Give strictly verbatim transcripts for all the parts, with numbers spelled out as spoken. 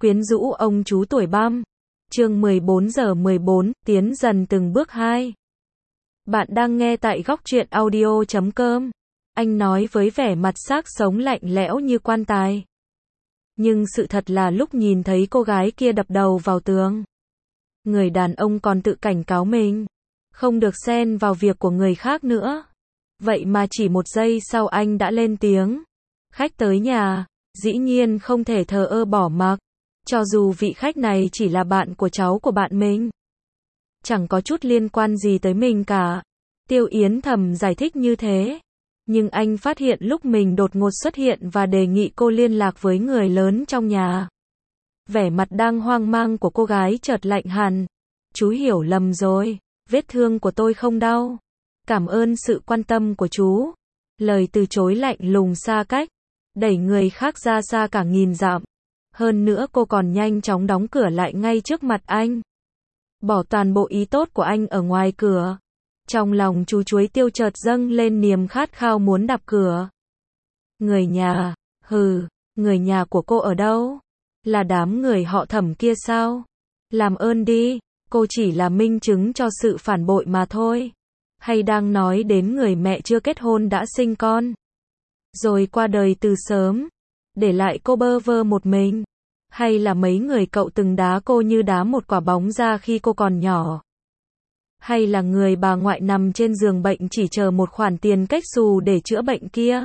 Quyến rũ ông chú tuổi băm. Chương mười bốn giờ mười bốn, tiến dần từng bước hai. Bạn đang nghe tại góc truyện audio chấm com. Anh nói với vẻ mặt xác sống lạnh lẽo như quan tài. Nhưng sự thật là lúc nhìn thấy cô gái kia đập đầu vào tường, người đàn ông còn tự cảnh cáo mình không được xen vào việc của người khác nữa. Vậy mà chỉ một giây sau anh đã lên tiếng. Khách tới nhà, dĩ nhiên không thể thờ ơ bỏ mặc. Cho dù vị khách này chỉ là bạn của cháu của bạn mình. Chẳng có chút liên quan gì tới mình cả. Tiêu Yến thầm giải thích như thế. Nhưng anh phát hiện lúc mình đột ngột xuất hiện và đề nghị cô liên lạc với người lớn trong nhà. Vẻ mặt đang hoang mang của cô gái chợt lạnh hẳn. Chú hiểu lầm rồi, vết thương của tôi không đau. Cảm ơn sự quan tâm của chú. Lời từ chối lạnh lùng xa cách, đẩy người khác ra xa cả nghìn dặm. Hơn nữa cô còn nhanh chóng đóng cửa lại ngay trước mặt anh. Bỏ toàn bộ ý tốt của anh ở ngoài cửa. Trong lòng chú Chuối Tiêu chợt dâng lên niềm khát khao muốn đạp cửa. Người nhà, hừ, người nhà của cô ở đâu? Là đám người họ Thẩm kia sao? Làm ơn đi, cô chỉ là minh chứng cho sự phản bội mà thôi. Hay đang nói đến người mẹ chưa kết hôn đã sinh con, rồi qua đời từ sớm, để lại cô bơ vơ một mình? Hay là mấy người cậu từng đá cô như đá một quả bóng ra khi cô còn nhỏ? Hay là người bà ngoại nằm trên giường bệnh chỉ chờ một khoản tiền cách xù để chữa bệnh kia?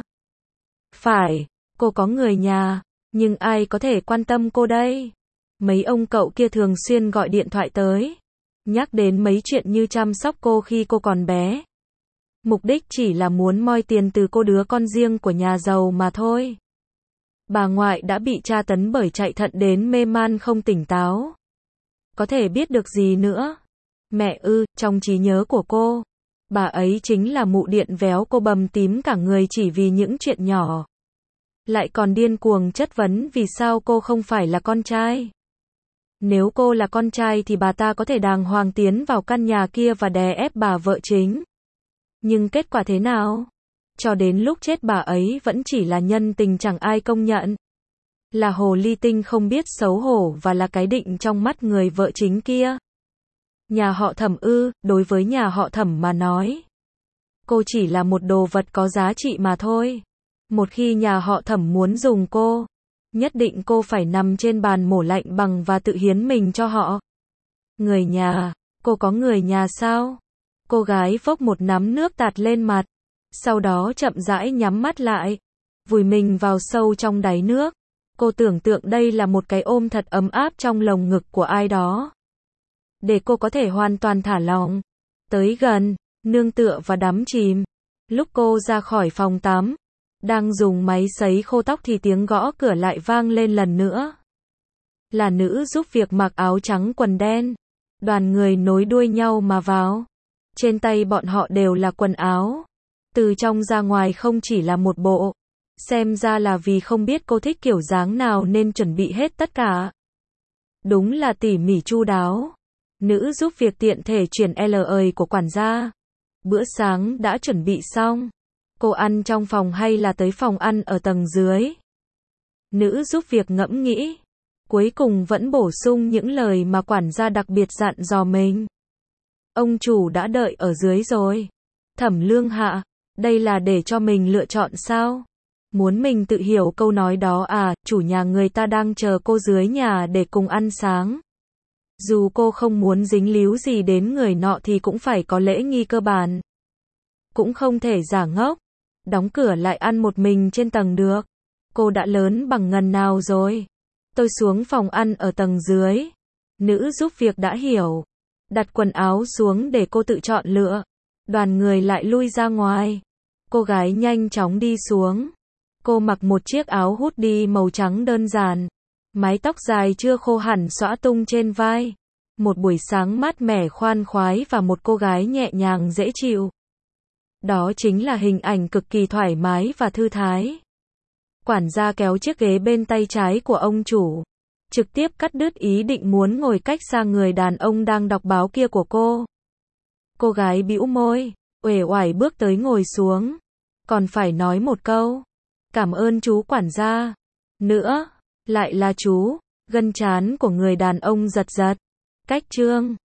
Phải, cô có người nhà, nhưng ai có thể quan tâm cô đây? Mấy ông cậu kia thường xuyên gọi điện thoại tới, nhắc đến mấy chuyện như chăm sóc cô khi cô còn bé. Mục đích chỉ là muốn moi tiền từ cô đứa con riêng của nhà giàu mà thôi. Bà ngoại đã bị tra tấn bởi chạy thận đến mê man không tỉnh táo. Có thể biết được gì nữa? Mẹ ư, trong trí nhớ của cô, bà ấy chính là mụ điện véo cô bầm tím cả người chỉ vì những chuyện nhỏ. Lại còn điên cuồng chất vấn vì sao cô không phải là con trai. Nếu cô là con trai thì bà ta có thể đàng hoàng tiến vào căn nhà kia và đè ép bà vợ chính. Nhưng kết quả thế nào? Cho đến lúc chết bà ấy vẫn chỉ là nhân tình chẳng ai công nhận. Là hồ ly tinh không biết xấu hổ và là cái định trong mắt người vợ chính kia. Nhà họ Thẩm ư, đối với nhà họ Thẩm mà nói, cô chỉ là một đồ vật có giá trị mà thôi. Một khi nhà họ Thẩm muốn dùng cô, nhất định cô phải nằm trên bàn mổ lạnh bằng và tự hiến mình cho họ. Người nhà, cô có người nhà sao? Cô gái vốc một nắm nước tạt lên mặt, sau đó chậm rãi nhắm mắt lại, vùi mình vào sâu trong đáy nước. Cô tưởng tượng đây là một cái ôm thật ấm áp trong lồng ngực của ai đó, để cô có thể hoàn toàn thả lỏng, tới gần, nương tựa và đắm chìm. Lúc cô ra khỏi phòng tắm, đang dùng máy sấy khô tóc thì tiếng gõ cửa lại vang lên lần nữa. Là nữ giúp việc mặc áo trắng quần đen. Đoàn người nối đuôi nhau mà vào. Trên tay bọn họ đều là quần áo. Từ trong ra ngoài không chỉ là một bộ. Xem ra là vì không biết cô thích kiểu dáng nào nên chuẩn bị hết tất cả. Đúng là tỉ mỉ chu đáo. Nữ giúp việc tiện thể chuyển lời của quản gia. Bữa sáng đã chuẩn bị xong. Cô ăn trong phòng hay là tới phòng ăn ở tầng dưới? Nữ giúp việc ngẫm nghĩ. Cuối cùng vẫn bổ sung những lời mà quản gia đặc biệt dặn dò mình. Ông chủ đã đợi ở dưới rồi. Thẩm Lương Hạ, đây là để cho mình lựa chọn sao? Muốn mình tự hiểu câu nói đó à? Chủ nhà người ta đang chờ cô dưới nhà để cùng ăn sáng. Dù cô không muốn dính líu gì đến người nọ thì cũng phải có lễ nghi cơ bản. Cũng không thể giả ngốc, đóng cửa lại ăn một mình trên tầng được. Cô đã lớn bằng ngần nào rồi? Tôi xuống phòng ăn ở tầng dưới. Nữ giúp việc đã hiểu. Đặt quần áo xuống để cô tự chọn lựa. Đoàn người lại lui ra ngoài. Cô gái nhanh chóng đi xuống. Cô mặc một chiếc áo hoodie màu trắng đơn giản. Mái tóc dài chưa khô hẳn xõa tung trên vai. Một buổi sáng mát mẻ khoan khoái và một cô gái nhẹ nhàng dễ chịu. Đó chính là hình ảnh cực kỳ thoải mái và thư thái. Quản gia kéo chiếc ghế bên tay trái của ông chủ, trực tiếp cắt đứt ý định muốn ngồi cách xa người đàn ông đang đọc báo kia của cô. Cô gái bĩu môi, uể oải bước tới ngồi xuống. Còn phải nói một câu. Cảm ơn chú quản gia. Nữa, lại là chú. Gân trán của người đàn ông giật giật. Cách chương